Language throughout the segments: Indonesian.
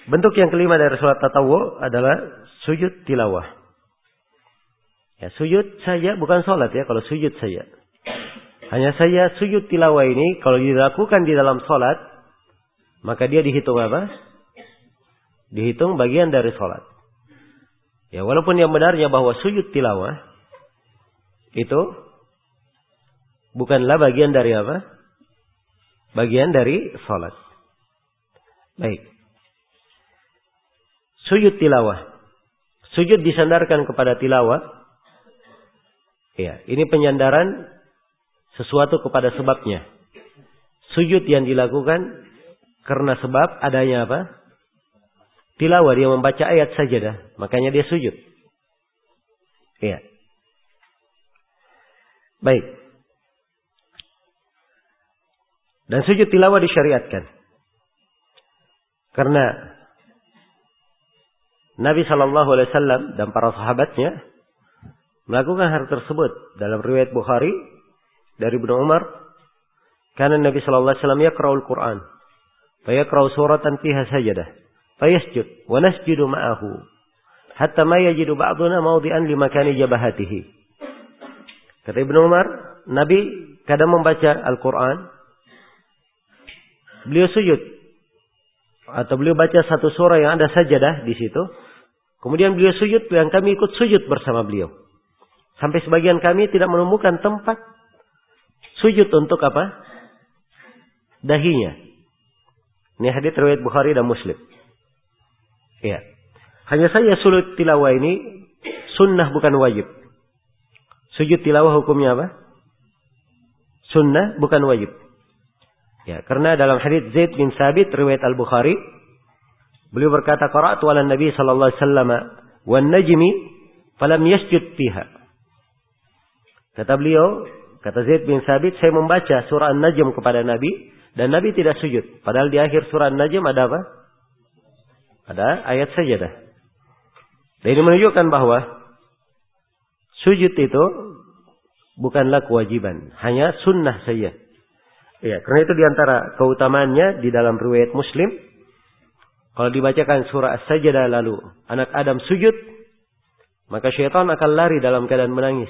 Bentuk yang kelima dari salat tatawwu adalah sujud tilawah. Ya, sujud saja bukan salat ya, kalau sujud saja. Hanya saja sujud tilawah ini kalau dilakukan di dalam salat, maka dia dihitung apa? Dihitung bagian dari salat. Ya, walaupun yang benarnya bahwa sujud tilawah itu bukanlah bagian dari apa? Bagian dari salat. Baik. Sujud tilawah. Sujud disandarkan kepada tilawah. Ya, ini penyandaran sesuatu kepada sebabnya. Sujud yang dilakukan karena sebab adanya apa? Tilawah, dia membaca ayat sajadah, makanya dia sujud. Iya. Baik. Dan sujud tilawah disyariatkan. Karena Nabi SAW dan para sahabatnya melakukan hal tersebut. Dalam riwayat Bukhari dari Ibnu Umar, karena Nabi SAW yaqra'ul Qur'an, fa yaqra'u suratan fiha sajadah, fa yasjud wa nasjudu ma'ahu, hatta ma yajidu ba'duna mawdi'an li makani jabahatihi. Kata Ibnu Umar, Nabi kadang membaca Al-Qur'an, beliau sujud atau beliau baca satu surah yang ada sajadah di situ, kemudian beliau sujud dan kami ikut sujud bersama beliau. Sampai sebagian kami tidak menemukan tempat sujud untuk apa? Dahinya. Ini hadits riwayat Bukhari dan Muslim. Ya. Hanya saja sujud tilawah ini sunnah bukan wajib. Sujud tilawah hukumnya apa? Sunnah bukan wajib. Ya, karena dalam hadits Zaid bin Sabit riwayat Al-Bukhari, beliau berkata, qara'tu 'ala Nabi sallallahu alaihi wasallam wan najmi falam yasjud fiha. Kata beliau, kata Zaid bin Sabit, saya membaca surah An-Najm kepada Nabi dan Nabi tidak sujud. Padahal di akhir surah An-Najm ada apa? Ada ayat sajadah. Dan ini menunjukkan bahwa sujud itu bukanlah kewajiban, hanya sunnah saja. Ya, karena itu diantara keutamaannya di dalam riwayat Muslim, kalau dibacakan surah As-Sajdah lalu anak Adam sujud, maka syaitan akan lari dalam keadaan menangis.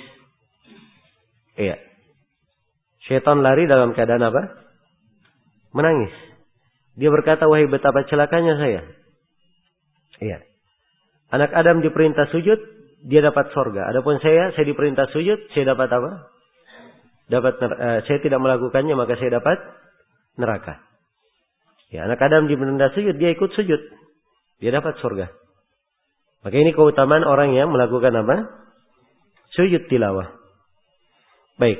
Iya. Syaitan lari dalam keadaan apa? Menangis. Dia berkata, wahai betapa celakanya saya. Iya. Anak Adam diperintah sujud, dia dapat sorga. Adapun saya diperintah sujud, saya dapat apa? Saya tidak melakukannya, maka saya dapat neraka. Ya, anak Adam diperintah sujud, dia ikut sujud. Dia dapat sorga. Maka ini keutamaan orang yang melakukan apa? Sujud tilawah. Baik.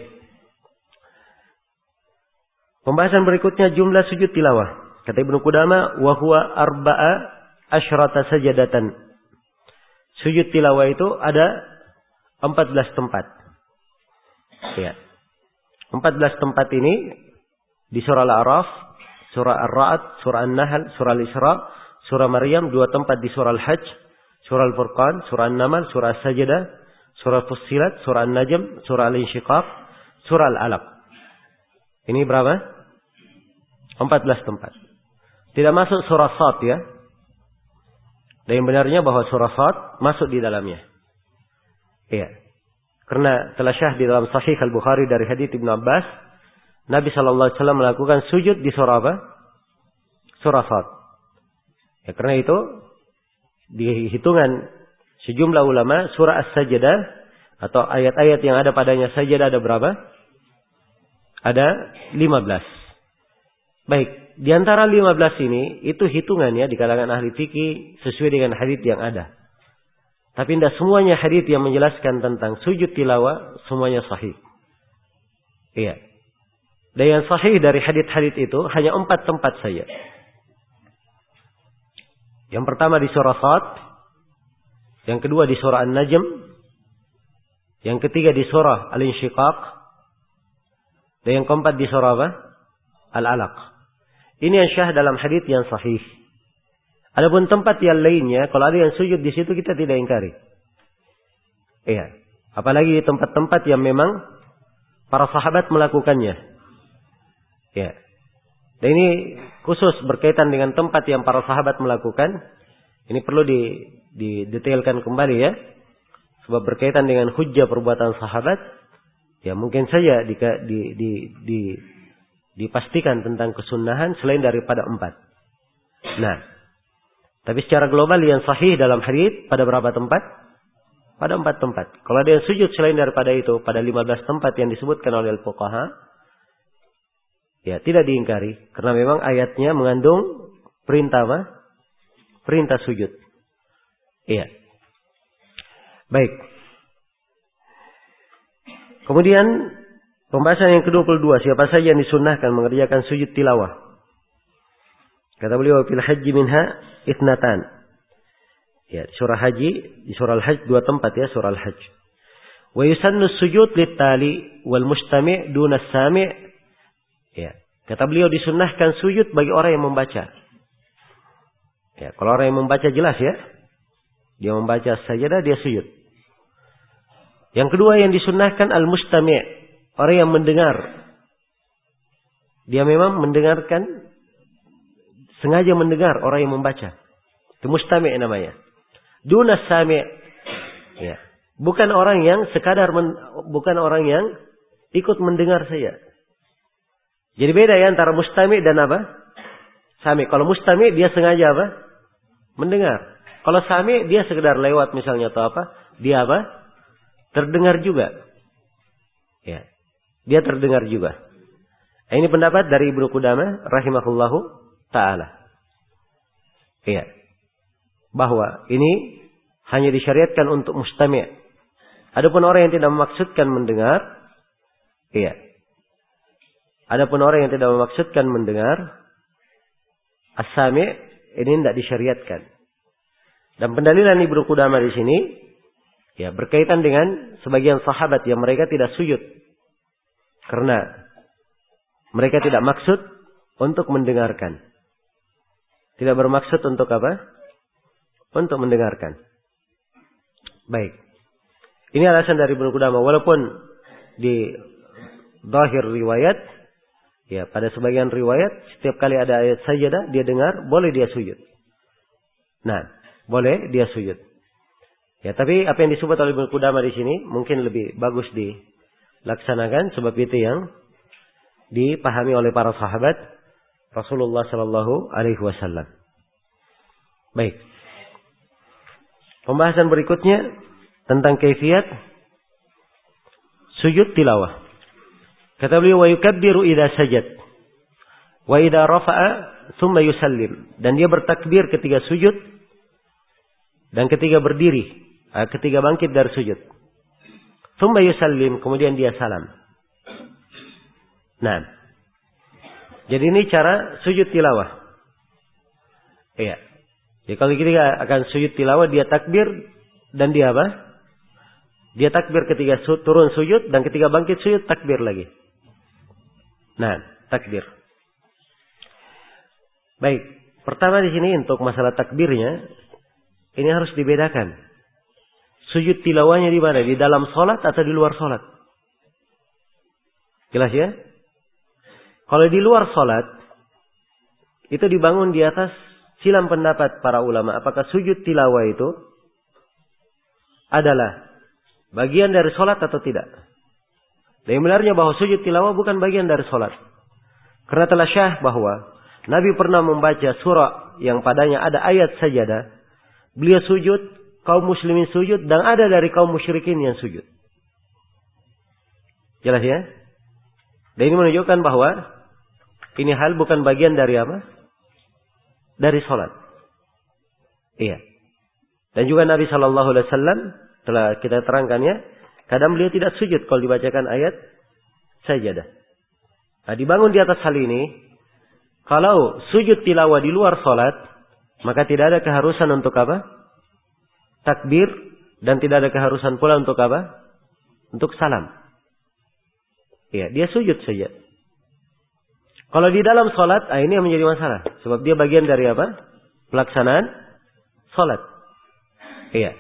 Pembahasan berikutnya jumlah sujud tilawah. Kata Ibnu Qudamah, wa huwa arba'a asyrata sajadatan. Sujud tilawah itu ada 14 tempat. Ya. 14 tempat ini di surah Al-A'raf, surah Ar-Ra'd, surah An-Nahl, surah Al-Isra, surah Maryam, 2 tempat di surah Al-Hajj, surah Al-Furqan, surah An-Naml, surah As-Sajdah, surah Fussilat, surah An-Najm, surah Al-Insyiqaq, surah Al-Alaq. Ini berapa? 14 tempat. Tidak masuk surah Sad ya. Dan yang benarnya bahwa surah Sad masuk di dalamnya. Iya. Karena telah syah di dalam Sahih Al-Bukhari dari hadits Ibnu Abbas, Nabi sallallahu alaihi wasallam melakukan sujud di surah apa? Surah Sad. Ya, karena itu di hitungan sejumlah ulama, surah As-Sajdah atau ayat-ayat yang ada padanya sajadah ada berapa? Ada 15. Baik, di antara 15 ini itu hitungannya di kalangan ahli fikih sesuai dengan hadits yang ada. Tapi tidak semuanya hadits yang menjelaskan tentang sujud tilawah semuanya sahih. Iya. Dan yang sahih dari hadits-hadits itu hanya 4 tempat saja. Yang pertama di surah Sad, yang kedua di surah An-Najm, yang ketiga di surah Al-Insyiqaq, dan yang keempat di surah apa? Al-Alaq. Ini yang syah dalam hadits yang sahih. Adapun tempat yang lainnya, kalau ada yang sujud di situ kita tidak ingkari. Iya. Apalagi di tempat-tempat yang memang para sahabat melakukannya. Ya. Dan ini khusus berkaitan dengan tempat yang para sahabat melakukan. Ini perlu didetailkan kembali ya. Sebab berkaitan dengan hujjah perbuatan sahabat, ya mungkin saja dipastikan tentang kesunahan selain daripada 4. Nah, tapi secara global yang sahih dalam hadits pada berapa tempat? Pada 4 tempat. Kalau ada yang sujud selain daripada itu, pada 15 tempat yang disebutkan oleh al-fuqaha, ya tidak diingkari. Karena memang ayatnya mengandung perintah apa? Perintah sujud. Iya. Baik. Kemudian pembahasan yang ke-22, siapa saja yang disunnahkan mengerjakan sujud tilawah. Kata beliau, fil haji minha ithnatan. Ya, surah haji, di surah Al-Hajj 2 tempat ya, surah Al-Hajj. Wa yusannu sujud lit-tali wal mustami' duna as-sami'. Ya, kata beliau disunnahkan sujud bagi orang yang membaca. Ya, kalau orang yang membaca jelas ya. Dia membaca sajadah, dia sujud. Yang kedua yang disunnahkan al-mustami', orang yang mendengar. Dia memang mendengarkan, sengaja mendengar orang yang membaca. Itu mustami' namanya. Duna sami'. Ya. Bukan orang yang sekadar bukan orang yang ikut mendengar saja. Jadi beda ya antara mustami' dan apa? Sami'. Kalau mustami' dia sengaja apa? Mendengar. Kalau sami' dia sekedar lewat misalnya atau apa? Dia apa? Terdengar juga. Ya. Dia terdengar juga. Ini pendapat dari Ibnu Qudamah rahimahullahu taala. Iya. Bahwa ini hanya disyariatkan untuk mustami'. Adapun orang yang tidak memaksudkan mendengar, iya. Adapun orang yang tidak memaksudkan mendengar, as-sami' ini tidak disyariatkan. Dan pendalilan Ibnu Qudamah di sini, ya berkaitan dengan sebagian sahabat yang mereka tidak sujud, karena mereka tidak maksud untuk mendengarkan. Tidak bermaksud untuk apa? Untuk mendengarkan. Baik. Ini alasan dari Ibnu Qudamah. Walaupun di zahir riwayat, ya pada sebagian riwayat, setiap kali ada ayat sajadah, dia dengar, boleh dia sujud. Nah, boleh dia sujud. Ya, tapi apa yang disebut oleh Ibnu Qudamah di sini mungkin lebih bagus dilaksanakan, sebab itu yang dipahami oleh para sahabat Rasulullah sallallahu alaihi wasallam. Baik. Pembahasan berikutnya tentang kaifiyat sujud tilawah. Kata beliau, wa yukabbiru idza sajad wa idza rafa'a thumma yusallim. Dan dia bertakbir ketika sujud dan ketika berdiri, ketika bangkit dari sujud. Thumma yusallim, kemudian dia salam. Nah, jadi ini cara sujud tilawah. Iya. Jadi kalau kita akan sujud tilawah, dia takbir dan dia apa? Dia takbir ketika turun sujud dan ketika bangkit sujud takbir lagi. Nah, takbir. Baik, pertama di sini untuk masalah takbirnya ini harus dibedakan. Sujud tilawahnya di mana? Di dalam salat atau di luar salat? Jelas ya? Kalau di luar salat itu dibangun di atas silam pendapat para ulama. Apakah sujud tilawah itu adalah bagian dari salat atau tidak? Dan benarnya bahwa sujud tilawah bukan bagian dari salat. Karena telah syah bahwa Nabi pernah membaca surah yang padanya ada ayat sajadah. Beliau sujud, kaum muslimin sujud, dan ada dari kaum musyrikin yang sujud. Jelas ya? Dan ini menunjukkan bahwa ini hal bukan bagian dari apa? Dari salat. Iya. Dan juga Nabi sallallahu alaihi wasallam telah kita terangkan ya, kadang beliau tidak sujud kalau dibacakan ayat sajadah. Nah, dibangun di atas hal ini, kalau sujud tilawah di luar salat, maka tidak ada keharusan untuk apa? Takbir, dan tidak ada keharusan pula untuk apa? Untuk salam. Iya, dia sujud saja. Kalau di dalam salat, ini yang menjadi masalah. Sebab dia bagian dari apa? Pelaksanaan salat. Iya.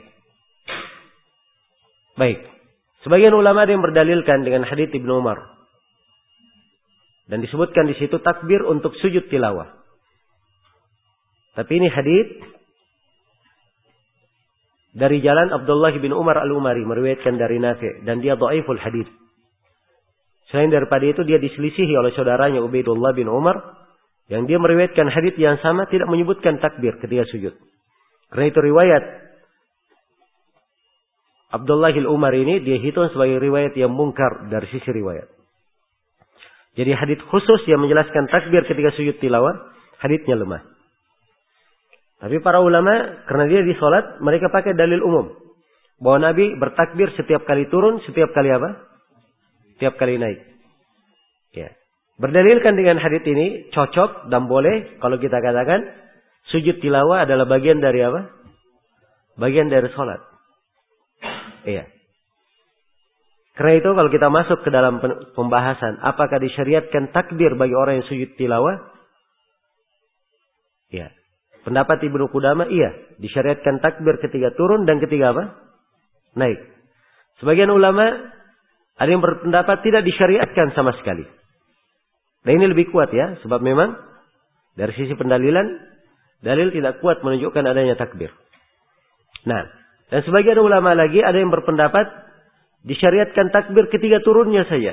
Baik. Sebagian ulama ada yang berdalilkan dengan hadits Ibnu Umar. Dan disebutkan di situ takbir untuk sujud tilawah. Tapi ini hadits dari jalan Abdullah bin Umar al-Umari meriwayatkan dari Nafi' dan dia dhaiful hadits. Selain daripada itu dia diselisihi oleh saudaranya Ubaidullah bin Umar yang dia meriwayatkan hadits yang sama tidak menyebutkan takbir ketika sujud. Karena itu riwayat Abdullah al-Umar ini dia hitung sebagai riwayat yang mungkar dari sisi riwayat. Jadi hadits khusus yang menjelaskan takbir ketika sujud tilawah, haditsnya lemah. Tapi para ulama karena dia di salat, mereka pakai dalil umum bahwa Nabi bertakbir setiap kali turun, setiap kali apa? Setiap kali naik. Ya. Berdalilkan dengan hadits ini cocok dan boleh kalau kita katakan sujud tilawah adalah bagian dari apa? Bagian dari salat. Iya. Karena itu kalau kita masuk ke dalam pembahasan apakah disyariatkan takbir bagi orang yang sujud tilawah? Ya. Pendapat Ibnu Qudamah iya, disyariatkan takbir ketika turun dan ketika apa? Naik. Sebagian ulama ada yang berpendapat tidak disyariatkan sama sekali. Dan ini lebih kuat ya, sebab memang dari sisi pendalilan dalil tidak kuat menunjukkan adanya takbir. Nah, dan sebagian ulama lagi ada yang berpendapat disyariatkan takbir ketika turunnya saja.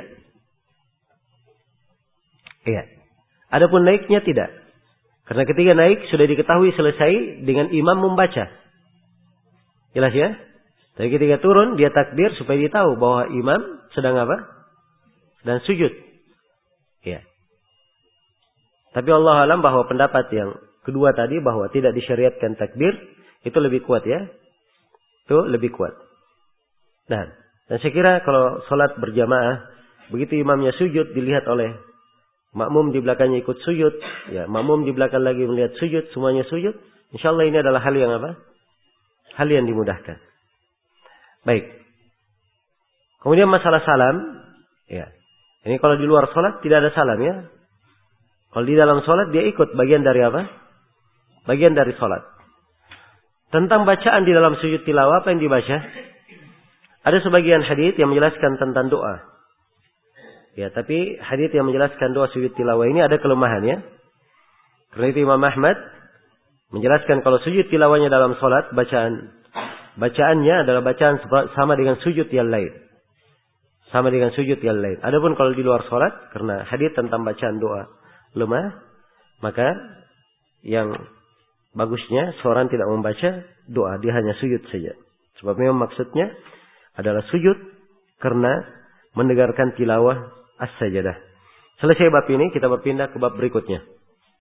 Iya. Adapun naiknya tidak. Karena ketika naik sudah diketahui selesai dengan imam membaca. Jelas ya? Tapi ketika turun dia takbir supaya dia tahu bahwa imam sedang apa? Sedang sujud. Iya. Tapi Allah alam bahwa pendapat yang kedua tadi bahwa tidak disyariatkan takbir itu lebih kuat ya. Itu lebih kuat. Nah, dan saya kira kalau sholat berjamaah, begitu imamnya sujud dilihat oleh makmum di belakangnya ikut sujud, ya makmum di belakang lagi melihat sujud, semuanya sujud, insyaallah ini adalah hal yang apa? Hal yang dimudahkan. Baik. Kemudian masalah salam, ya. Ini kalau di luar sholat tidak ada salam ya. Kalau di dalam sholat dia ikut bagian dari apa? Bagian dari sholat. Tentang bacaan di dalam sujud tilawah apa yang dibaca? Ada sebagian hadits yang menjelaskan tentang doa. Ya, tapi hadits yang menjelaskan doa sujud tilawah ini ada kelemahannya. Karena itu Imam Ahmad menjelaskan kalau sujud tilawahnya dalam salat, bacaannya adalah bacaan sama dengan sujud yang lain. Sama dengan sujud yang lain. Adapun kalau di luar salat, karena hadits tentang bacaan doa lemah, maka yang bagusnya seorang tidak membaca doa, dia hanya sujud saja. Sebab memang maksudnya adalah sujud karena mendengarkan tilawah as-sajadah. Selesai bab ini, kita berpindah ke bab berikutnya.